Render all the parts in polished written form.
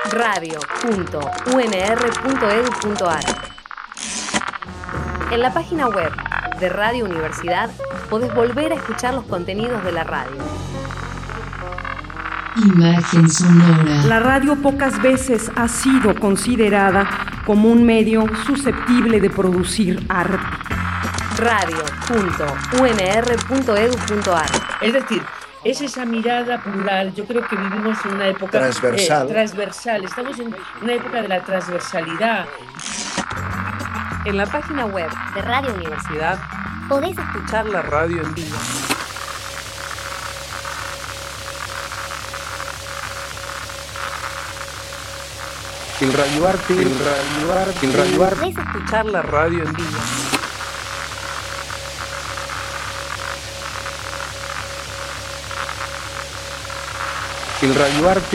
radio.unr.edu.ar. En la página web de Radio Universidad podés volver a escuchar los contenidos de la radio. Imagen sonora. La radio pocas veces ha sido considerada como un medio susceptible de producir arte. radio.unr.edu.ar. Es decir, es esa mirada plural. Yo creo que vivimos en una época transversal. Estamos en una época de la transversalidad. En la página web de Radio Universidad podés escuchar la radio en vivo. El Radio Arte, podés escuchar la radio en vivo. El Radio Arte.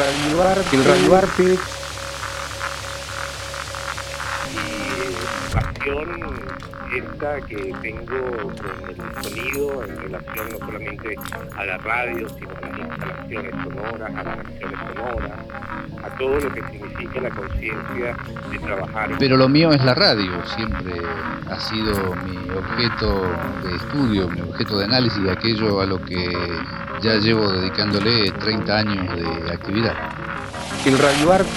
Mi pasión esta que tengo con el sonido en relación no solamente a la radio, sino a las instalaciones sonoras, a las acciones sonoras, a todo lo que significa la conciencia de trabajar. Pero lo mío es la radio, siempre ha sido mi objeto de estudio, mi objeto de análisis, aquello a lo que ya llevo dedicándole 30 años de actividad. El Radio Arte.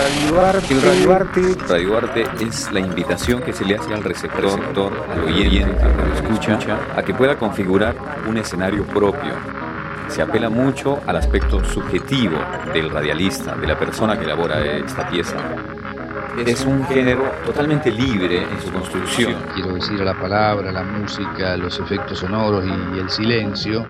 Radio Arte es la invitación que se le hace al receptor, al oyente, al que lo escucha, a que pueda configurar un escenario propio. Se apela mucho al aspecto subjetivo del radialista, de la persona que elabora esta pieza. Es un género totalmente libre en su construcción. Quiero decir, a la palabra, la música, los efectos sonoros y el silencio.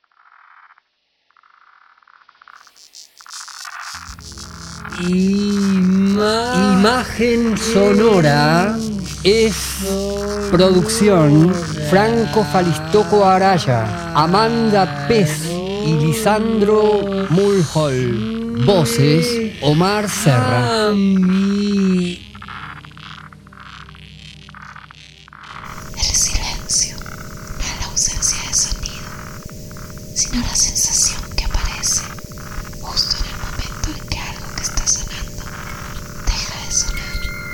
Imagen sonora es producción Franco Falistoco Araya, Amanda Pez y Lisandro Mulhall. Voces Omar Serra. El silencio no es la ausencia de sonido, sino la sensación que aparece justo en el momento en que algo que está sonando deja de sonar.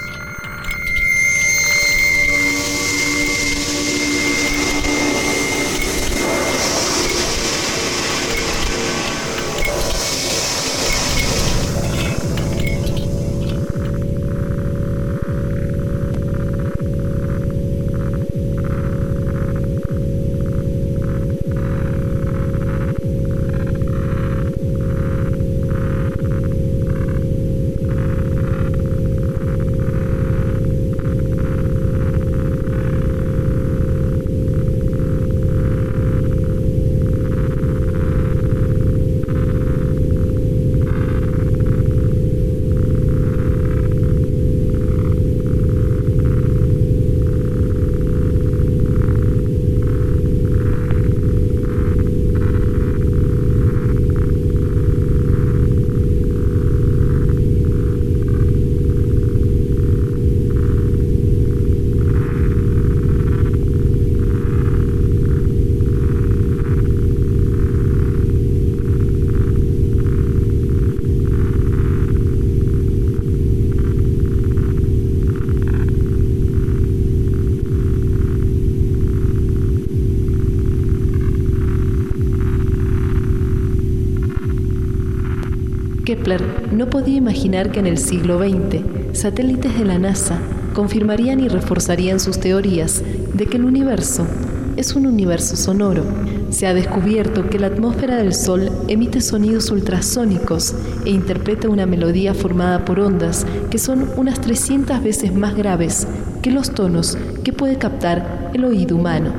Kepler no podía imaginar que en el siglo XX, satélites de la NASA confirmarían y reforzarían sus teorías de que el universo es un universo sonoro. Se ha descubierto que la atmósfera del Sol emite sonidos ultrasónicos e interpreta una melodía formada por ondas que son unas 300 veces más graves que los tonos que puede captar el oído humano.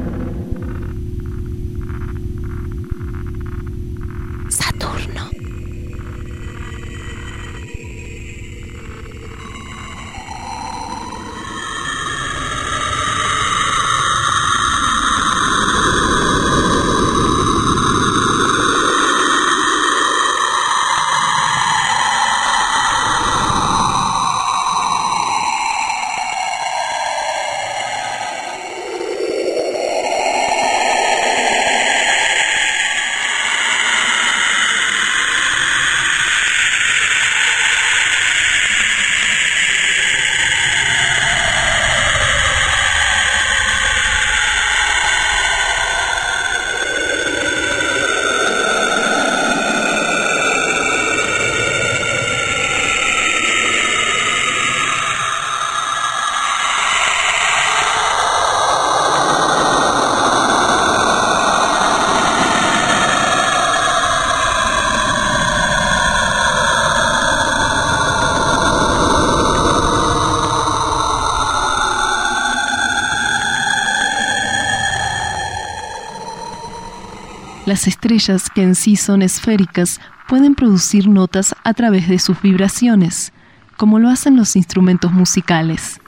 Las estrellas, que en sí son esféricas, pueden producir notas a través de sus vibraciones, como lo hacen los instrumentos musicales.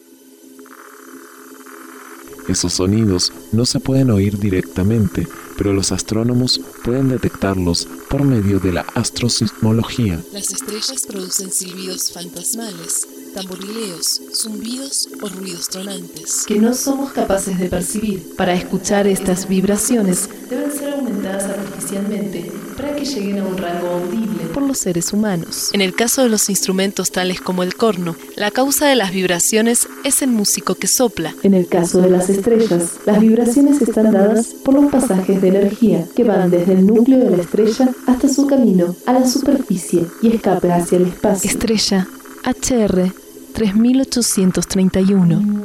Esos sonidos no se pueden oír directamente, pero los astrónomos pueden detectarlos por medio de la astrosismología. Las estrellas producen silbidos fantasmales, tamborileos, zumbidos o ruidos tronantes, que no somos capaces de percibir. Para escuchar estas vibraciones, deben ser aumentadas artificialmente para que lleguen a un rango audible por los seres humanos. En el caso de los instrumentos tales como el corno, la causa de las vibraciones es el músico que sopla. En el caso de las estrellas, las vibraciones están dadas por los pasajes de energía que van desde el núcleo de la estrella hasta su camino a la superficie y escape hacia el espacio. Estrella HR 3831.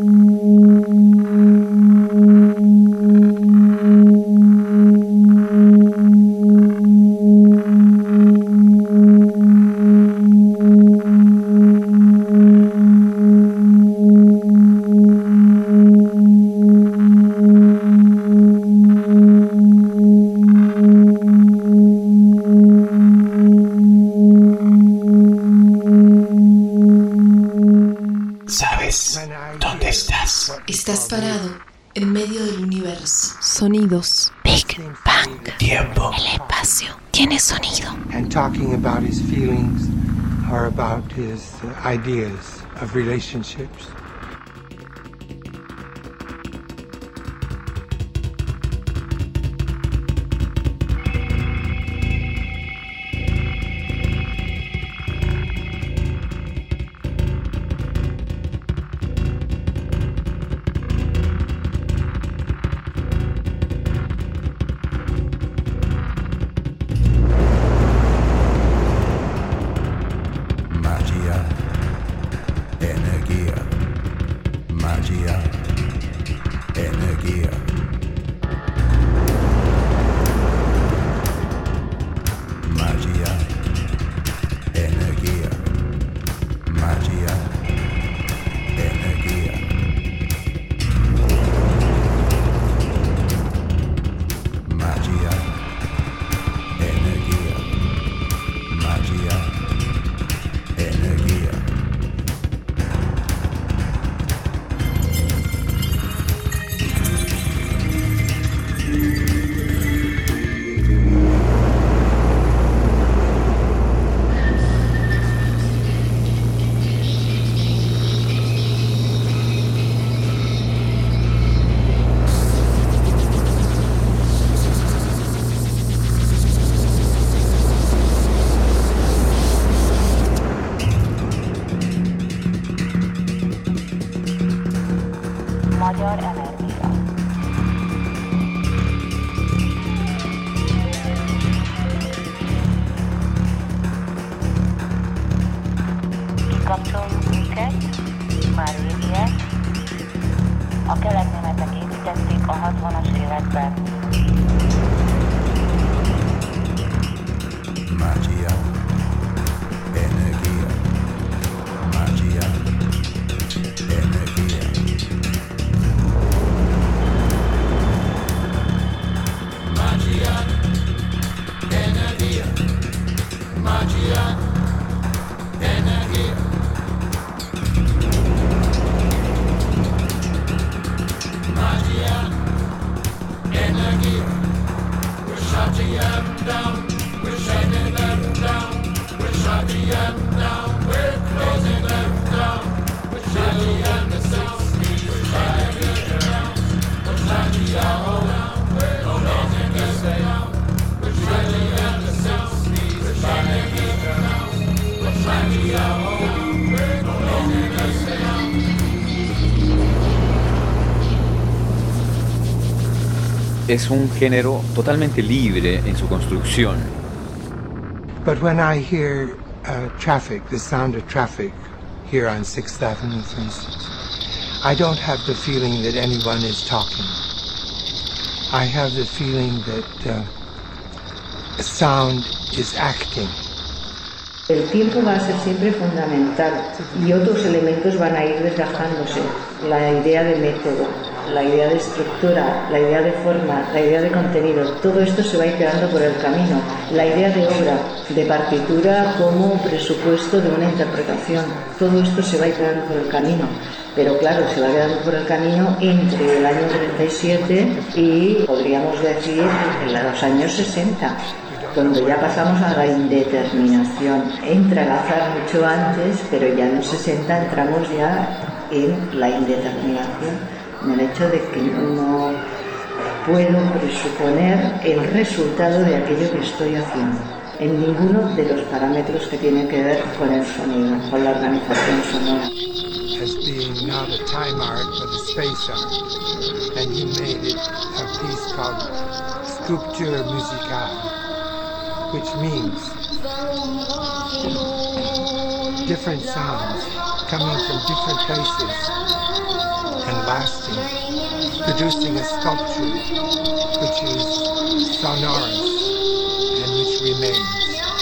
Estás parado en medio del universo. Sonidos. Big Bang. Tiempo. El espacio tiene sonido. And talking about his feelings or about his ideas of relationships. Es un género totalmente libre en su construcción. But when I hear traffic, the sound of traffic here on 6th Avenue, for instance, I don't have the feeling that anyone is talking. I have the feeling that sound is acting. El tiempo va a ser siempre fundamental y otros elementos van a ir desgajándose. La idea de método, la idea de estructura, la idea de forma, la idea de contenido, todo esto se va a ir quedando por el camino. La idea de obra, de partitura como presupuesto de una interpretación, todo esto se va a ir quedando por el camino. Pero claro, se va quedando por el camino entre el año 37 y, podríamos decir, en los años 60, cuando ya pasamos a la indeterminación. Entra el azar mucho antes, pero ya en los 60 entramos ya en la indeterminación, en el hecho de que no puedo presuponer el resultado de aquello que estoy haciendo, en ninguno de los parámetros que tienen que ver con el sonido, con la organización sonora. As being not a time art but a space art, and he made it a piece called Sculpture Musicale, which means different sounds coming from different places and lasting, producing a sculpture which is sonorous and which remains.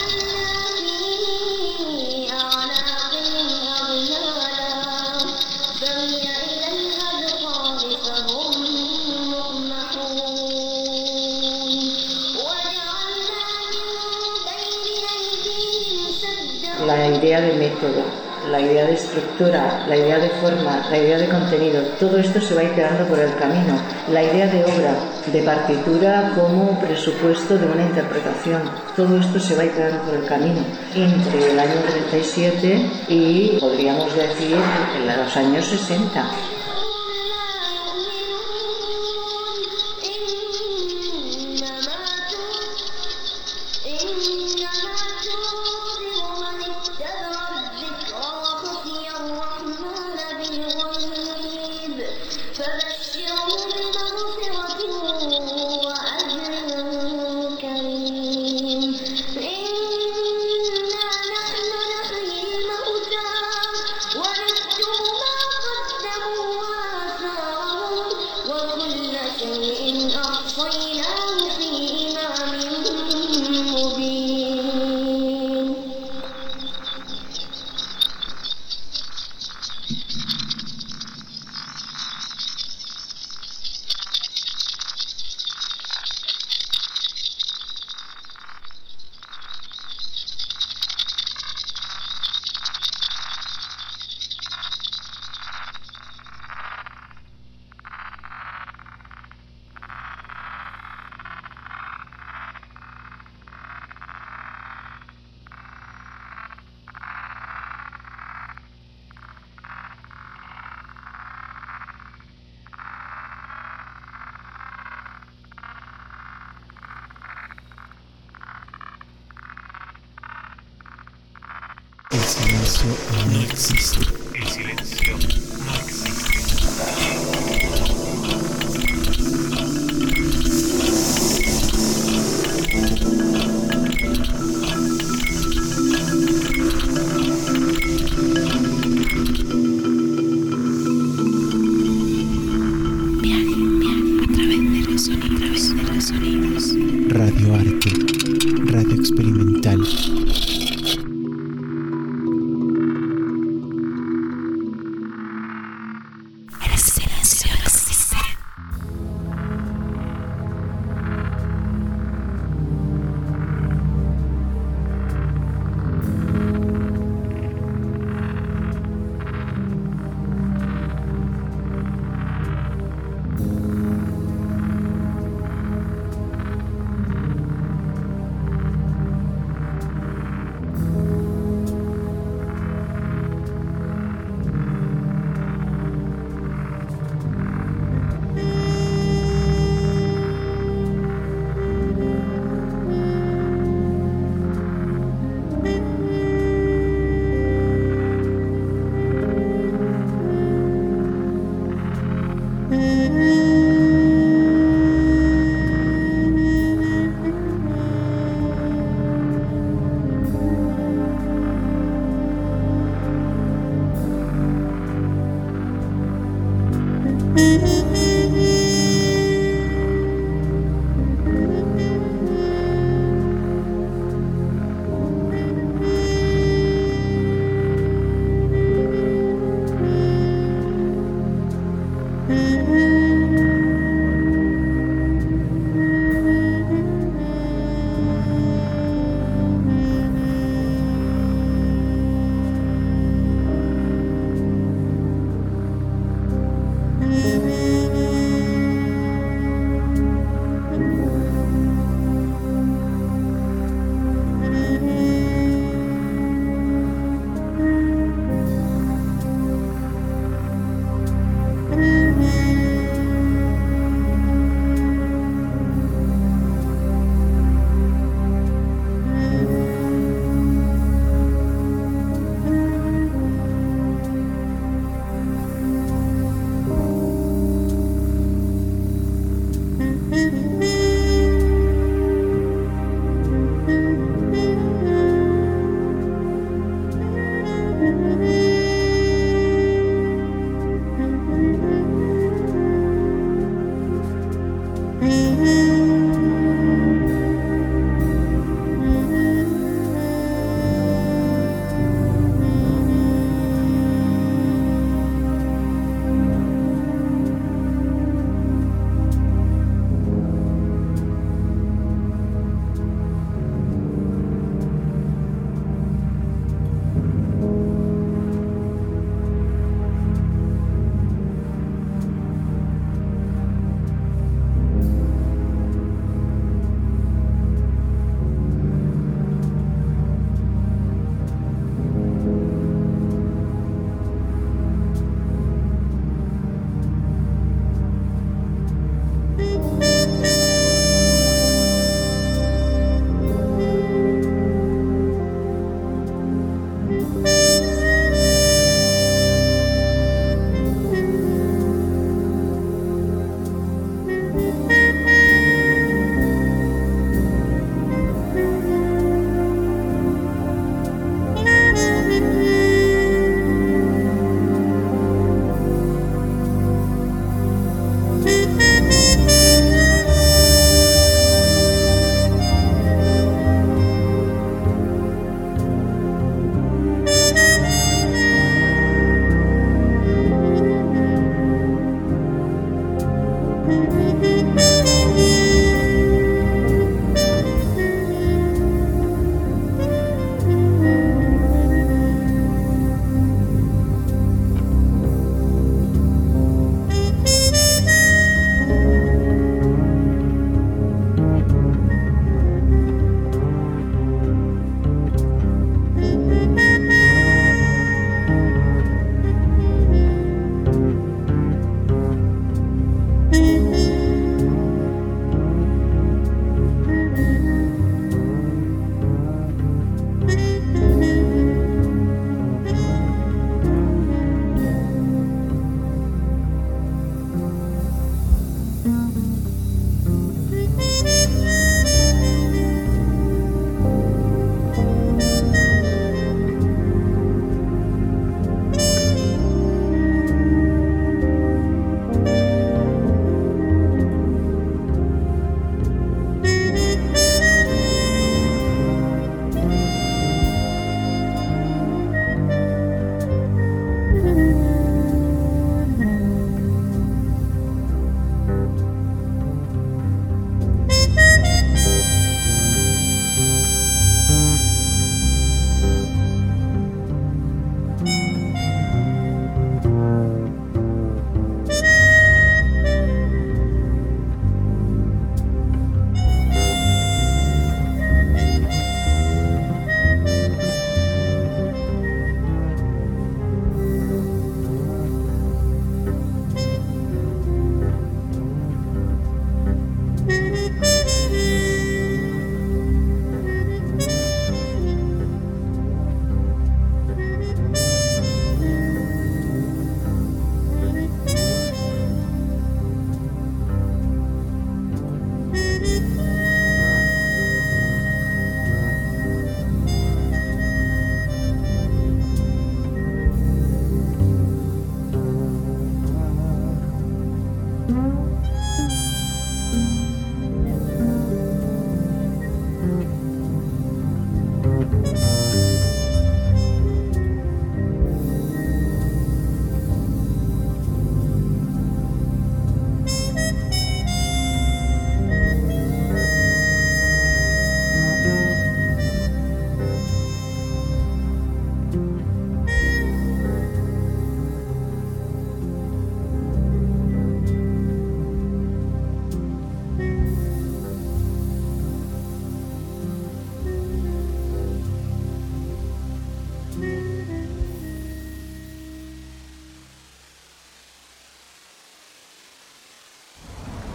La idea de método, la idea de estructura, la idea de forma, la idea de contenido, todo esto se va a ir quedando por el camino. La idea de obra, de partitura como presupuesto de una interpretación, todo esto se va a ir quedando por el camino. Entre el año 37 y, podríamos decir, en los años 60. El silencio no existe. El silencio no existe. Viaje a través de los sonidos. Radio Arte, radio experimental.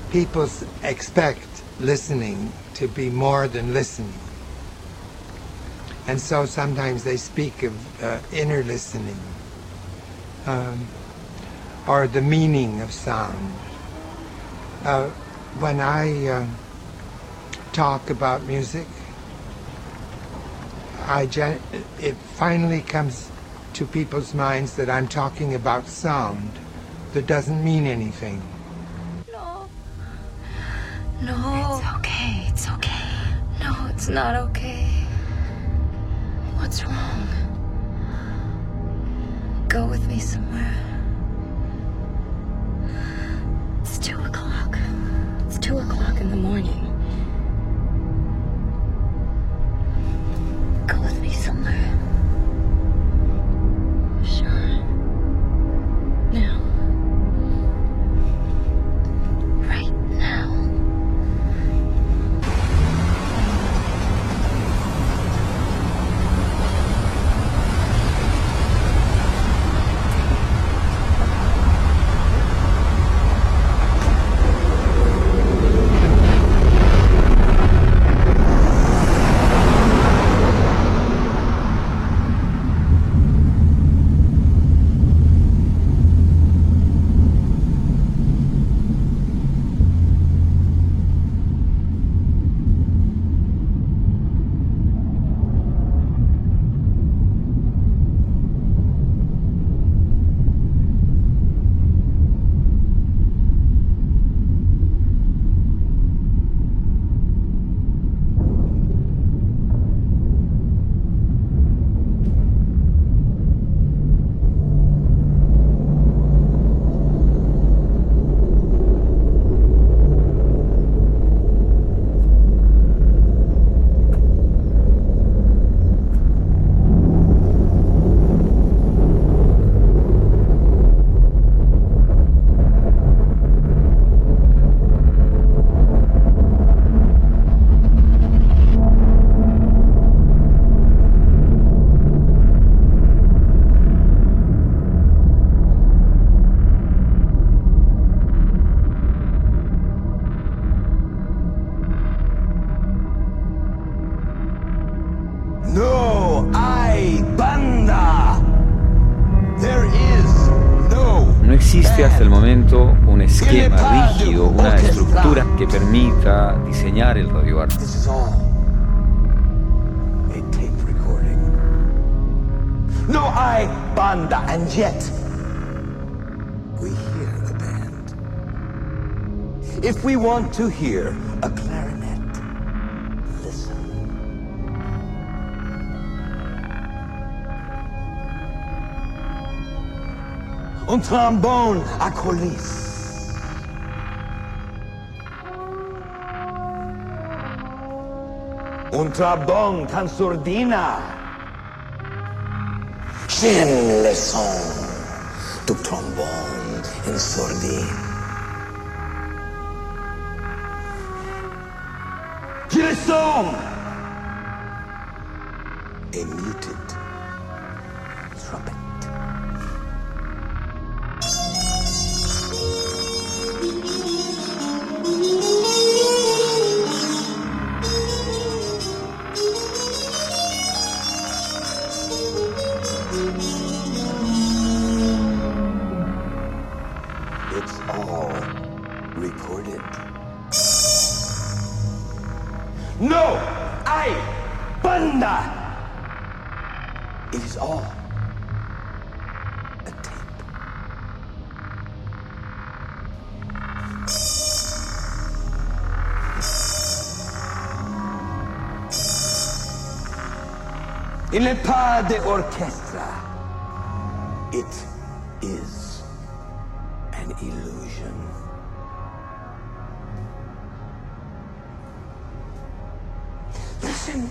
people expect listening to be more than listening. And so sometimes they speak of inner listening, or the meaning of sound. When I talk about music, it finally comes to people's minds that I'm talking about sound that doesn't mean anything. No. It's okay, it's okay. No, it's not okay. What's wrong? Go with me somewhere. It's 2 o'clock. It's 2 o'clock in the morning. Go with me somewhere. Sure. Now. Right now. Hasta el momento un esquema rígido, una estructura que permita diseñar el radioarte. No hay banda, and yet we hear a band. If we want to hear a clarinet, listen. Un trombone a colis. Un trombone con sordina. J'aime le son du trombone en sordine. J'ai le son a muted trumpet. It's all recorded. No hay banda. It is all a tape. Il n'est pas d'orchestre. It is an illusion. Listen.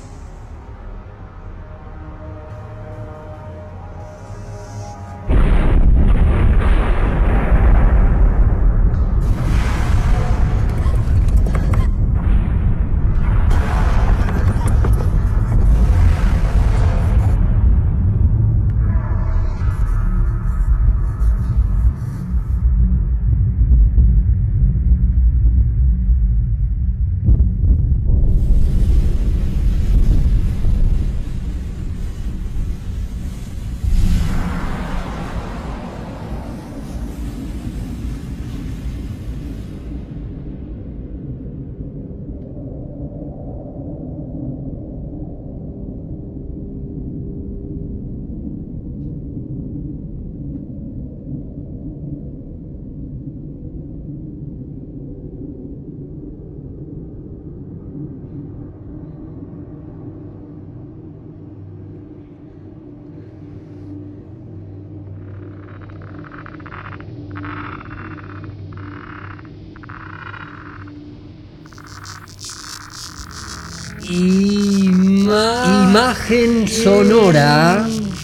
Imagen sonora.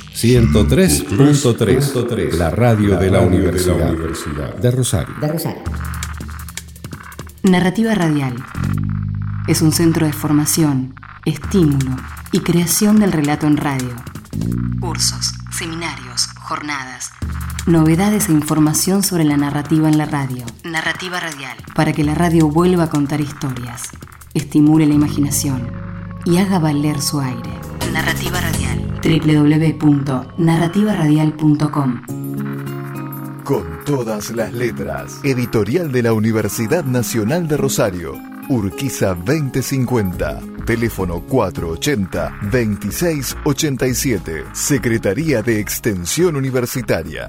103.3, la radio de la Universidad de Rosario. Narrativa Radial es un centro de formación, estímulo y creación del relato en radio. Cursos, seminarios, jornadas, novedades e información sobre la narrativa en la radio. Narrativa Radial, para que la radio vuelva a contar historias, estimule la imaginación y haga valer su aire. Narrativa Radial. www.narrativaradial.com. Con todas las letras. Editorial de la Universidad Nacional de Rosario. Urquiza 2050. Teléfono 480-2687. Secretaría de Extensión Universitaria.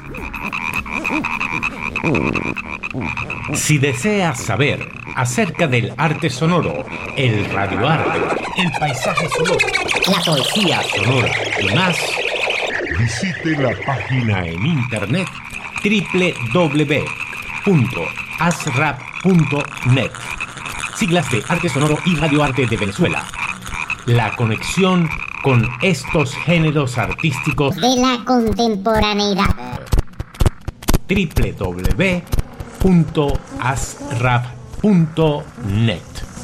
Si deseas saber acerca del arte sonoro, el radioarte, el paisaje sonoro, la poesía sonora y más, visite la página en internet www.asrap.net. Siglas de Arte Sonoro y Radioarte de Venezuela. La conexión con estos géneros artísticos de la contemporaneidad. www.asrap.net.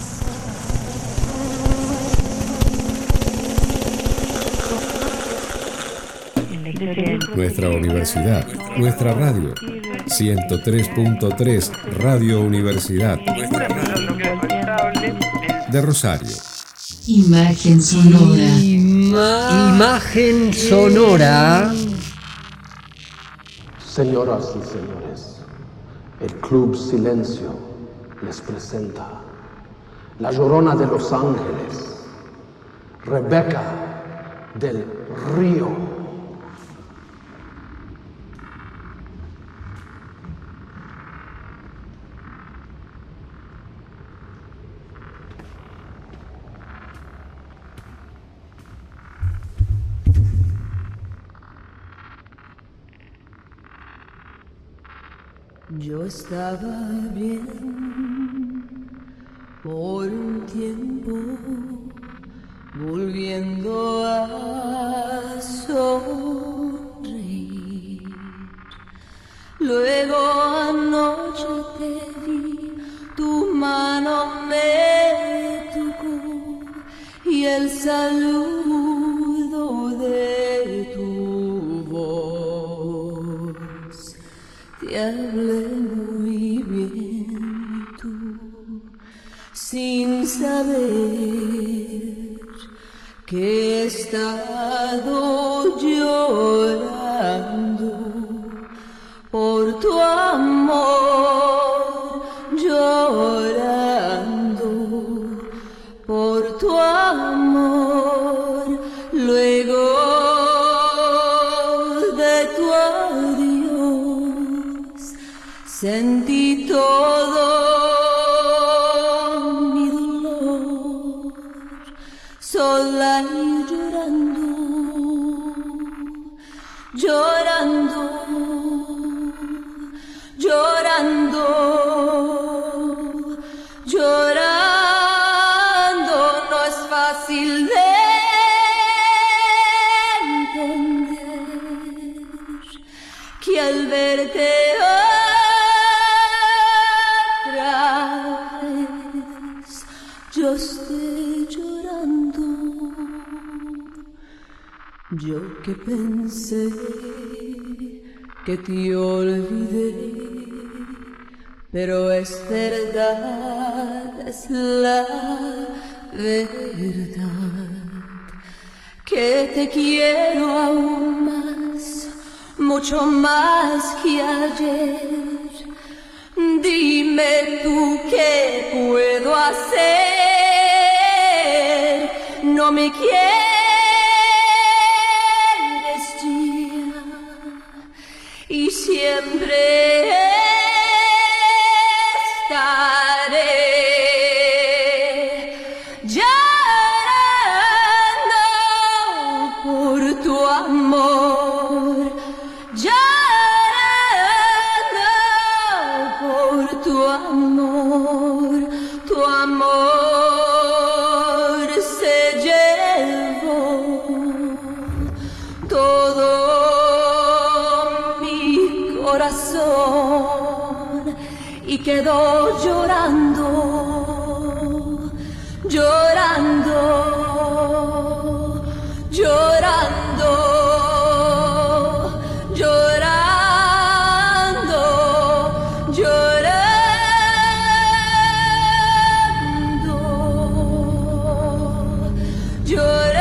Nuestra universidad, nuestra radio. 103.3 Radio Universidad de Rosario. Imagen sonora. Imagen sonora. Señoras y señores, el Club Silencio les presenta La Llorona de Los Ángeles, Rebeca del Río. Yo estaba bien por un tiempo, volviendo a sonreír. Luego anoche te vi, tu mano me tocó y el saludo de tu voz. Te hablé muy bien tú, sin saber que he estado llorando por tu amor, llorando por tu amor. Luego de tu adiós sentí todo mi dolor, sola y llorando, llorando, llorando, llorando. No es fácil de entender que al verte otra vez yo esté llorando. Yo que pensé que te olvidé, pero es verdad, es la verdad, que te quiero aún más, mucho más que ayer. Dime tú qué puedo hacer, no me quieres ya, y siempre estaré llorando por tu amor, llorando por tu amor, tu amor, y quedó llorando, llorando, llorando, llorando, llorando, llorando.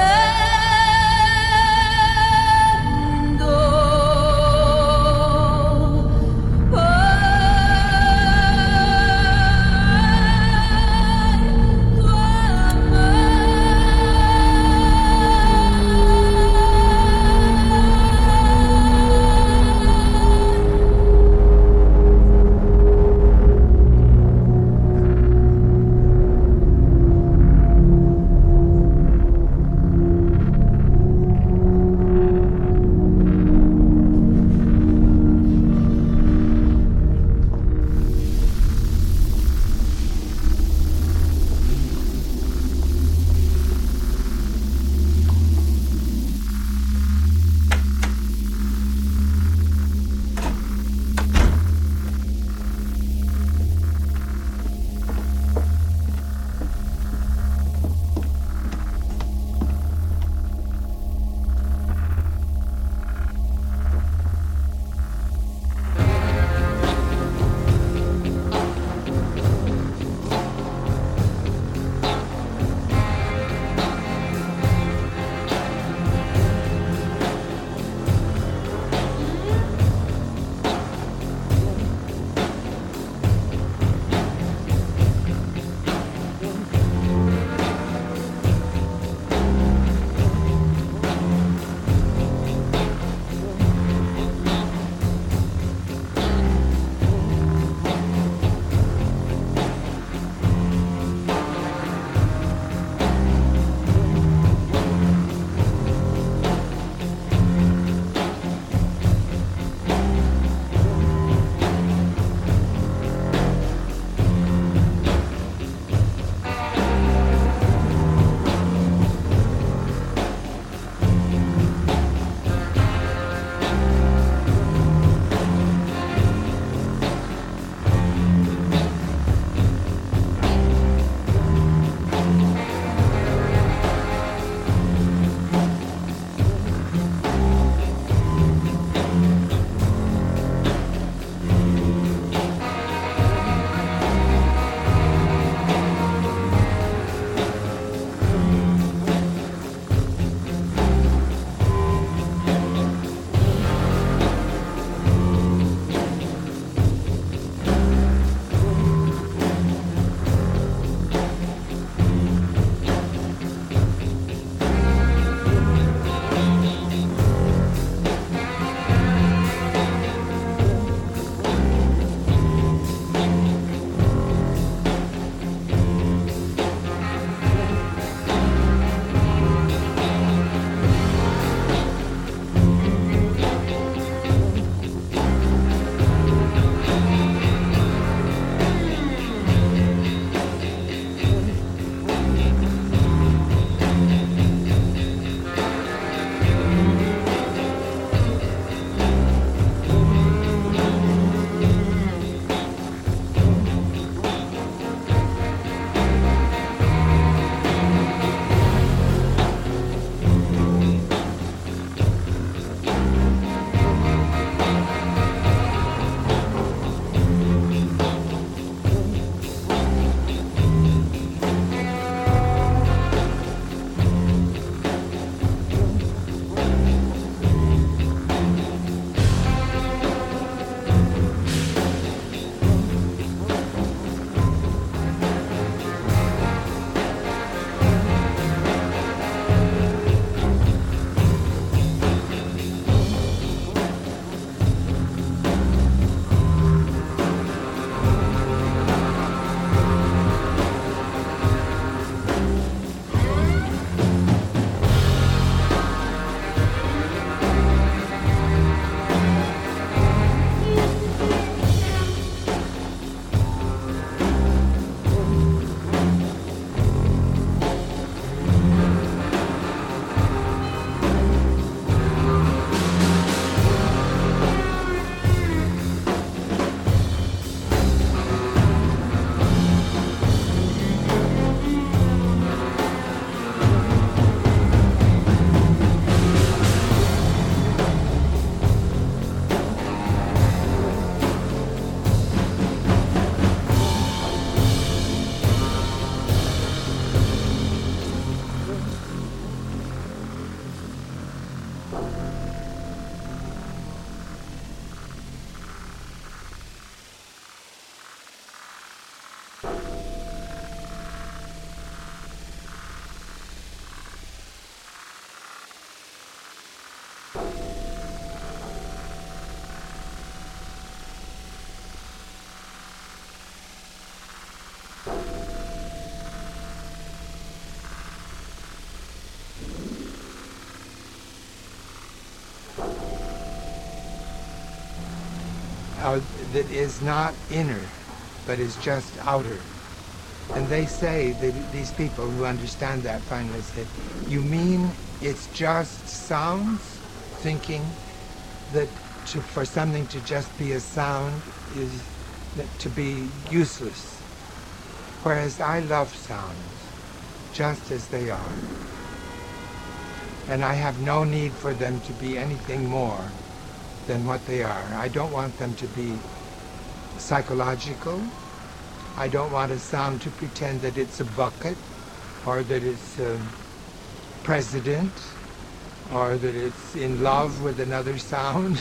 that is not inner, but is just outer. And they say, these people who understand that finally say, you mean it's just sounds? Thinking that for something to just be a sound is to be useless. Whereas I love sounds, just as they are. And I have no need for them to be anything more than what they are. I don't want them to be psychological. I don't want a sound to pretend that it's a bucket, or that it's a president, or that it's in love with another sound.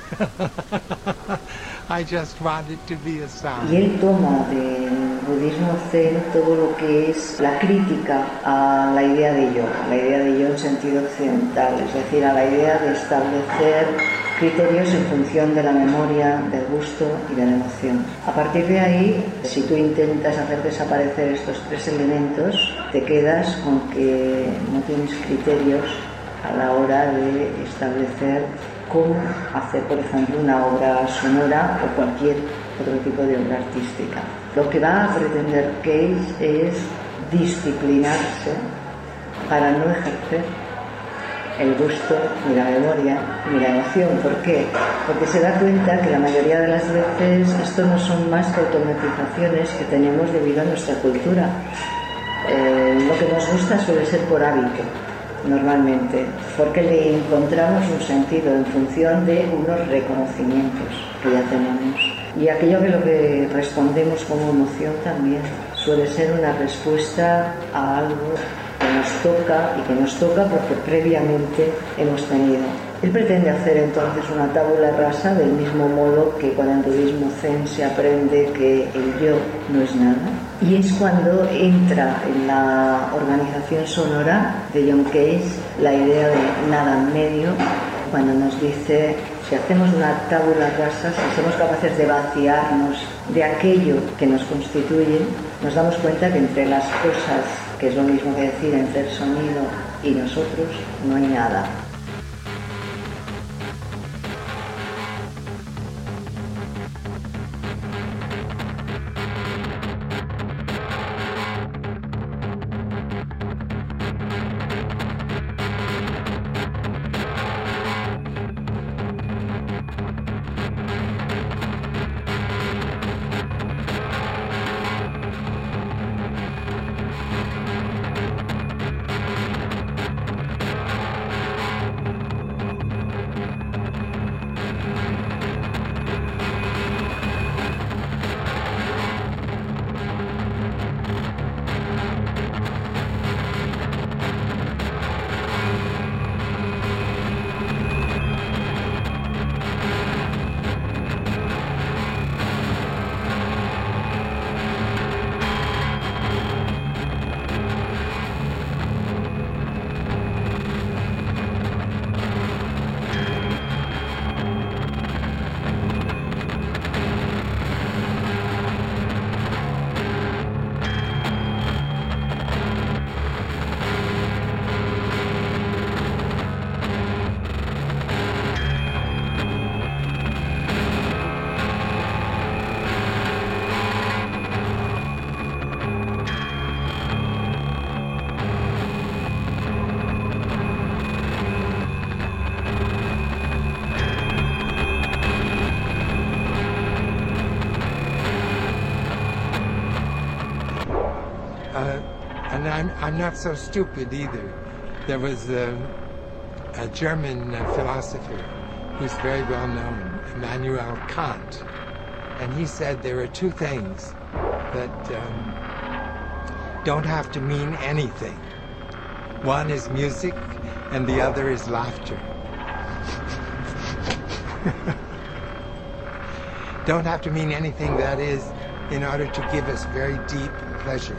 I just want it to be a sound. Y él toma del budismo zen todo lo que es la crítica a la idea de yo en sentido occidental, es decir, a la idea de establecer criterios en función de la memoria, del gusto y de la emoción. A partir de ahí, si tú intentas hacer desaparecer estos tres elementos, te quedas con que no tienes criterios a la hora de establecer cómo hacer, por ejemplo, una obra sonora o cualquier otro tipo de obra artística. Lo que va a pretender Cage es disciplinarse para no ejercer el gusto, ni la memoria, ni la emoción. ¿Por qué? Porque se da cuenta que la mayoría de las veces esto no son más que automatizaciones que tenemos debido a nuestra cultura. Lo que nos gusta suele ser por hábito, normalmente, porque le encontramos un sentido en función de unos reconocimientos que ya tenemos. Y aquello que lo que respondemos como emoción también suele ser una respuesta a algo que nos toca, y que nos toca porque previamente hemos tenido. Él pretende hacer entonces una tabula rasa del mismo modo que con el budismo zen se aprende que el yo no es nada. Y es cuando entra en la organización sonora de John Cage la idea de nada en medio, cuando nos dice, si hacemos una tabula rasa, si somos capaces de vaciarnos de aquello que nos constituye, nos damos cuenta que entre las cosas, que es lo mismo que decir entre el sonido y nosotros, no hay nada. And I'm not so stupid either. There was a German philosopher who's very well known, Immanuel Kant, and he said there are two things that don't have to mean anything. One is music and the other is laughter. Don't have to mean anything, that is, in order to give us very deep pleasure.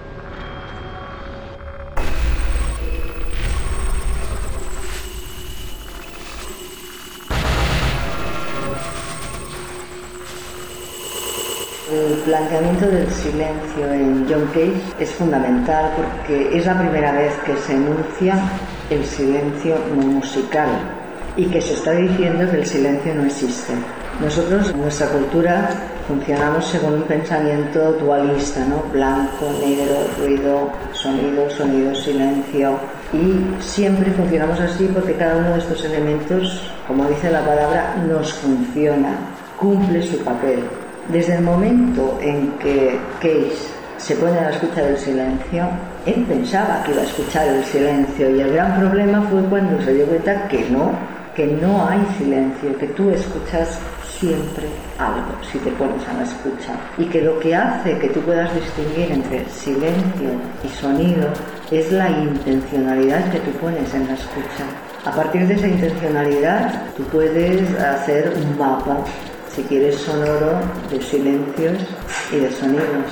El planteamiento del silencio en John Cage es fundamental porque es la primera vez que se enuncia el silencio no musical y que se está diciendo que el silencio no existe. Nosotros, en nuestra cultura, funcionamos según un pensamiento dualista, ¿no? Blanco, negro, ruido, sonido, silencio. Y siempre funcionamos así porque cada uno de estos elementos, como dice la palabra, nos funciona, cumple su papel. Desde el momento en que Cage se pone a la escucha del silencio, él pensaba que iba a escuchar el silencio, y el gran problema fue cuando se dio cuenta que no hay silencio, que tú escuchas siempre algo si te pones a la escucha, y que lo que hace que tú puedas distinguir entre silencio y sonido es la intencionalidad que tú pones en la escucha. A partir de esa intencionalidad tú puedes hacer un mapa, si quieres, sonoro, de silencios y de sonidos.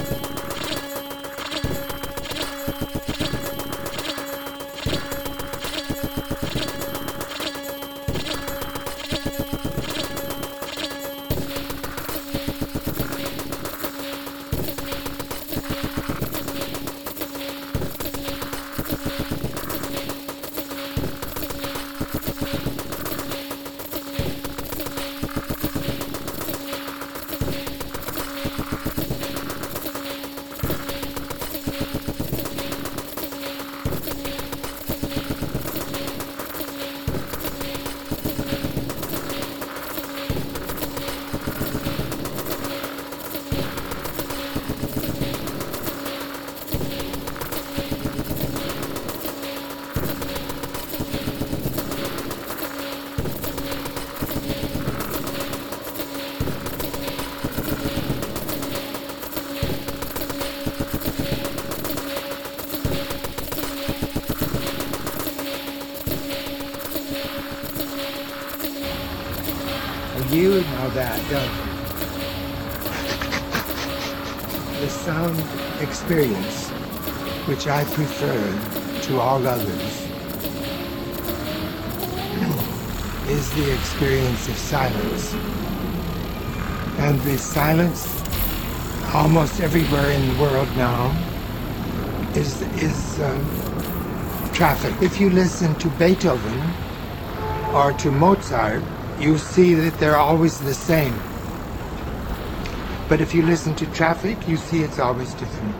You know that, don't you? The sound experience, which I prefer to all others, is the experience of silence. And the silence, almost everywhere in the world now, is traffic. If you listen to Beethoven or to Mozart, you see that they're always the same. But if you listen to traffic, you see it's always different.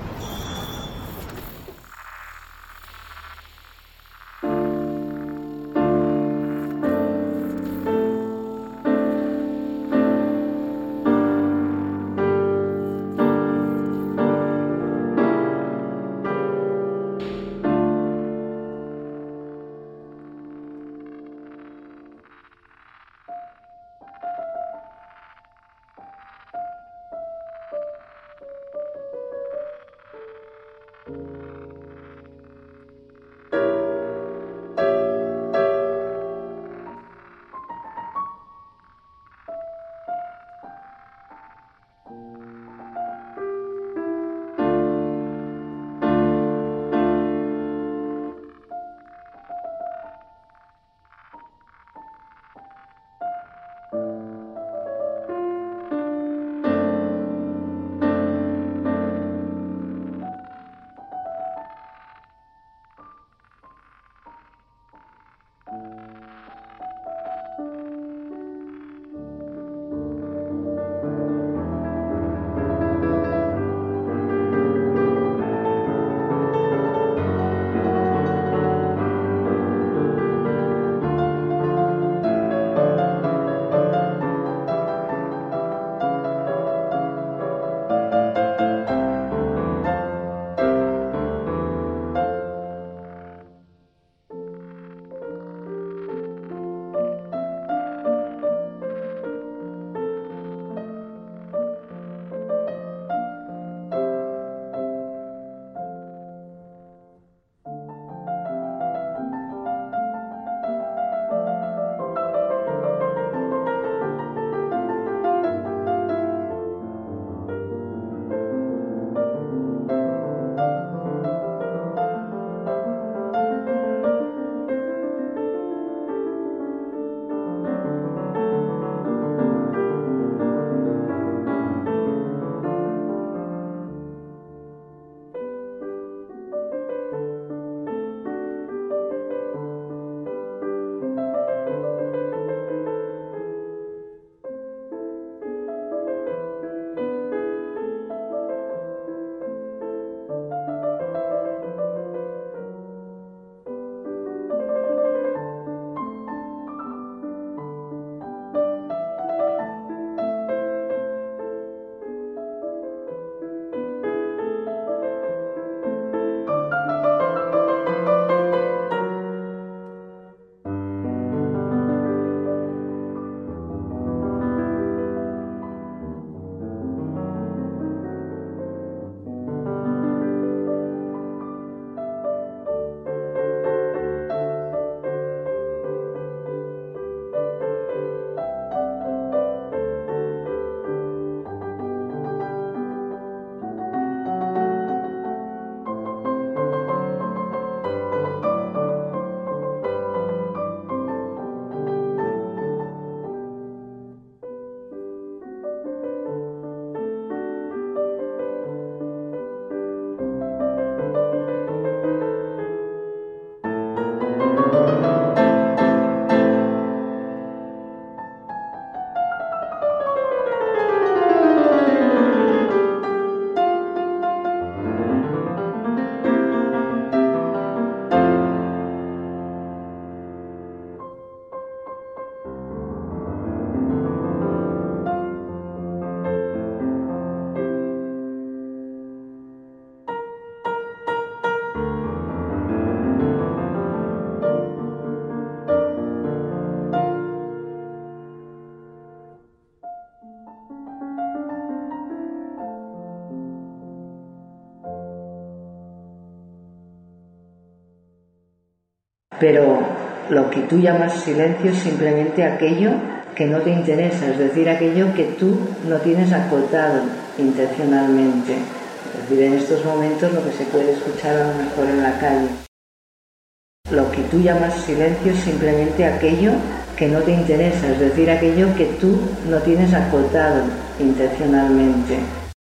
Pero lo que tú llamas silencio es simplemente aquello que no te interesa, es decir, aquello que tú no tienes acotado intencionalmente. Es decir, en estos momentos lo que se puede escuchar a lo mejor en la calle. Lo que tú llamas silencio es simplemente aquello que no te interesa, es decir, aquello que tú no tienes acotado intencionalmente.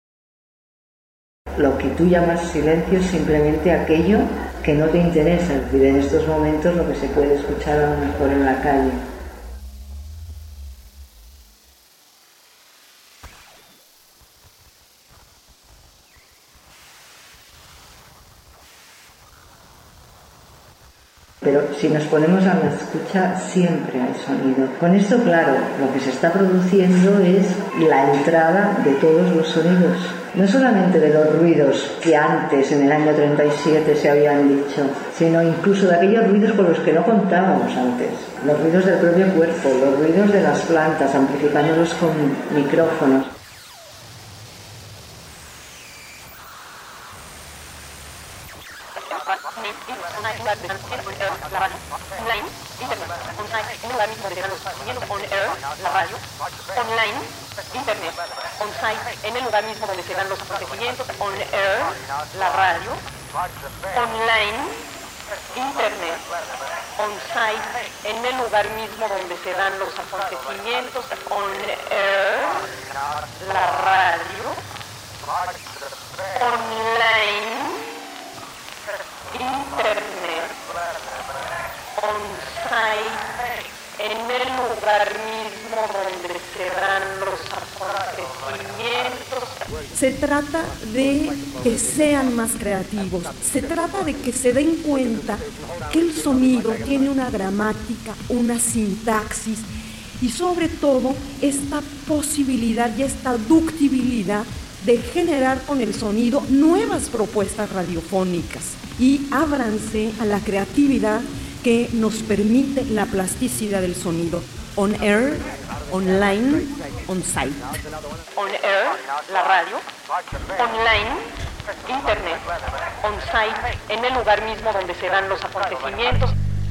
Lo que tú llamas silencio es simplemente aquello que no te interesa, es decir, en estos momentos lo que se puede escuchar a lo mejor en la calle. Pero si nos ponemos a la escucha, siempre hay sonido. Con esto, claro, lo que se está produciendo es la entrada de todos los sonidos. No solamente de los ruidos que antes, en el año 37, se habían dicho, sino incluso de aquellos ruidos con los que no contábamos antes. Los ruidos del propio cuerpo, los ruidos de las plantas, amplificándolos con micrófonos. Online, internet, on-site, en el lugar mismo donde se dan los acontecimientos, on-air, la radio, online, internet, on-site, en el lugar mismo donde se dan los acontecimientos, on-air, la radio, online, internet, on-site, en el lugar mismo donde se dan los acontecimientos. Se trata de que sean más creativos, se trata de que se den cuenta que el sonido tiene una gramática, una sintaxis y sobre todo esta posibilidad y esta ductibilidad de generar con el sonido nuevas propuestas radiofónicas y ábranse a la creatividad que nos permite la plasticidad del sonido. On air, online, on site. On air, la radio. Online, internet. On site, en el lugar mismo donde se dan los acontecimientos.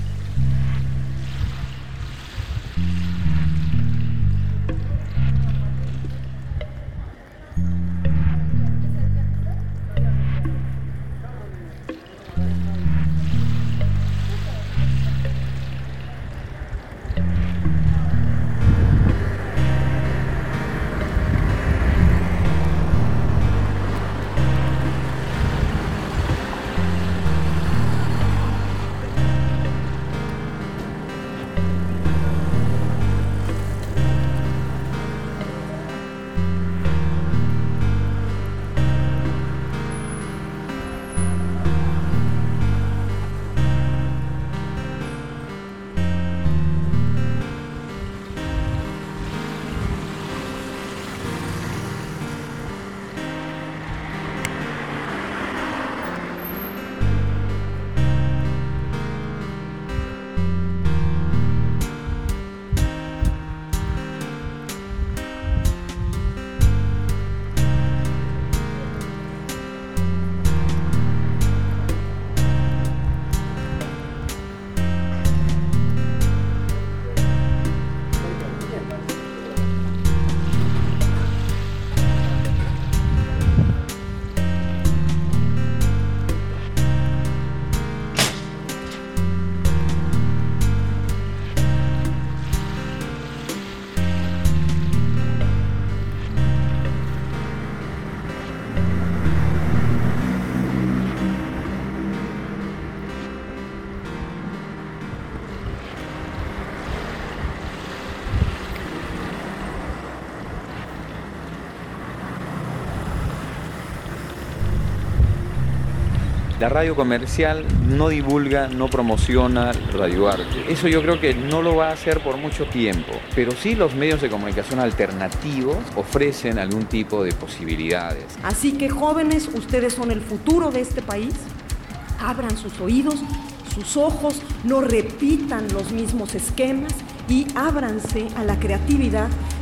La radio comercial no divulga, no promociona el radioarte. Eso yo creo que no lo va a hacer por mucho tiempo, pero sí los medios de comunicación alternativos ofrecen algún tipo de posibilidades. Así que jóvenes, ustedes son el futuro de este país. Abran sus oídos, sus ojos, no repitan los mismos esquemas y ábranse a la creatividad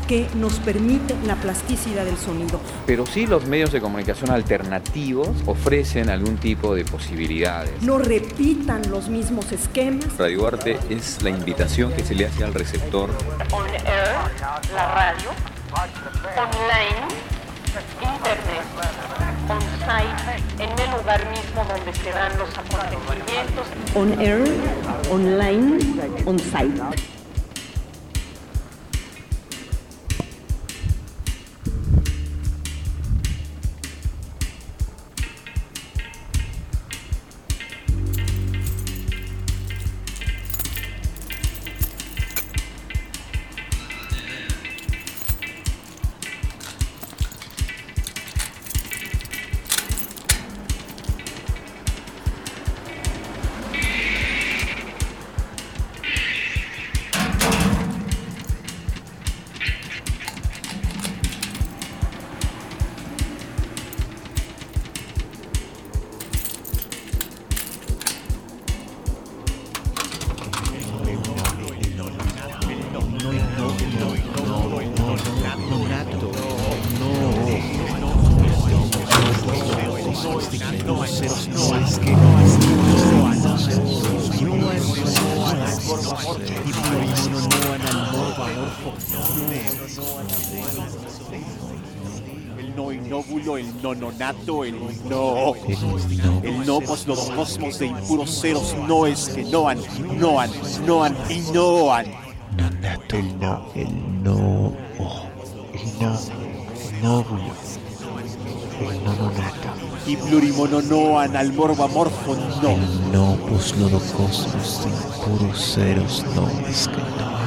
que nos permite la plasticidad del sonido. Pero sí los medios de comunicación alternativos ofrecen algún tipo de posibilidades. No repitan los mismos esquemas. Radio Arte es la invitación que se le hace al receptor. On air, la radio. Online, internet. On site, en el lugar mismo donde se dan los acontecimientos. On air, online, on site. El nononato, el no, pues los cosmos de impuros ceros no es que noan y noan. Nonato, el nononato. Y plurimononoan al morbamorfo no. El no, pues los cosmos de impuros ceros no es que noan.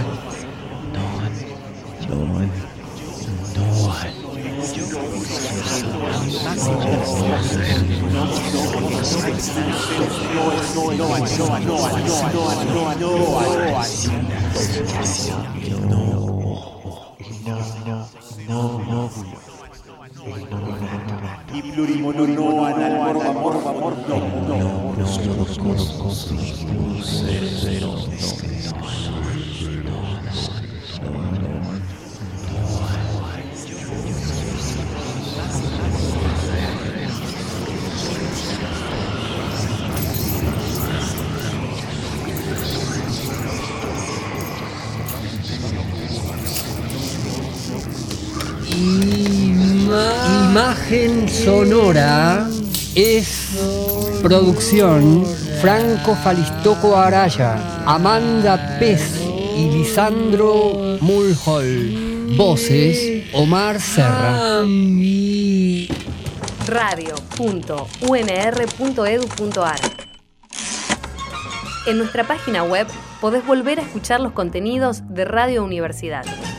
Y plurimononoan al morbamorfo no. Los cosmos de impuros ceros no es que Imagen sonora es producción Franco Falistoco Araya, Amanda Pez y Lisandro Mulhall. Voces Omar Serra. Radio.unr.edu.ar. En nuestra página web podés volver a escuchar los contenidos de Radio Universidad.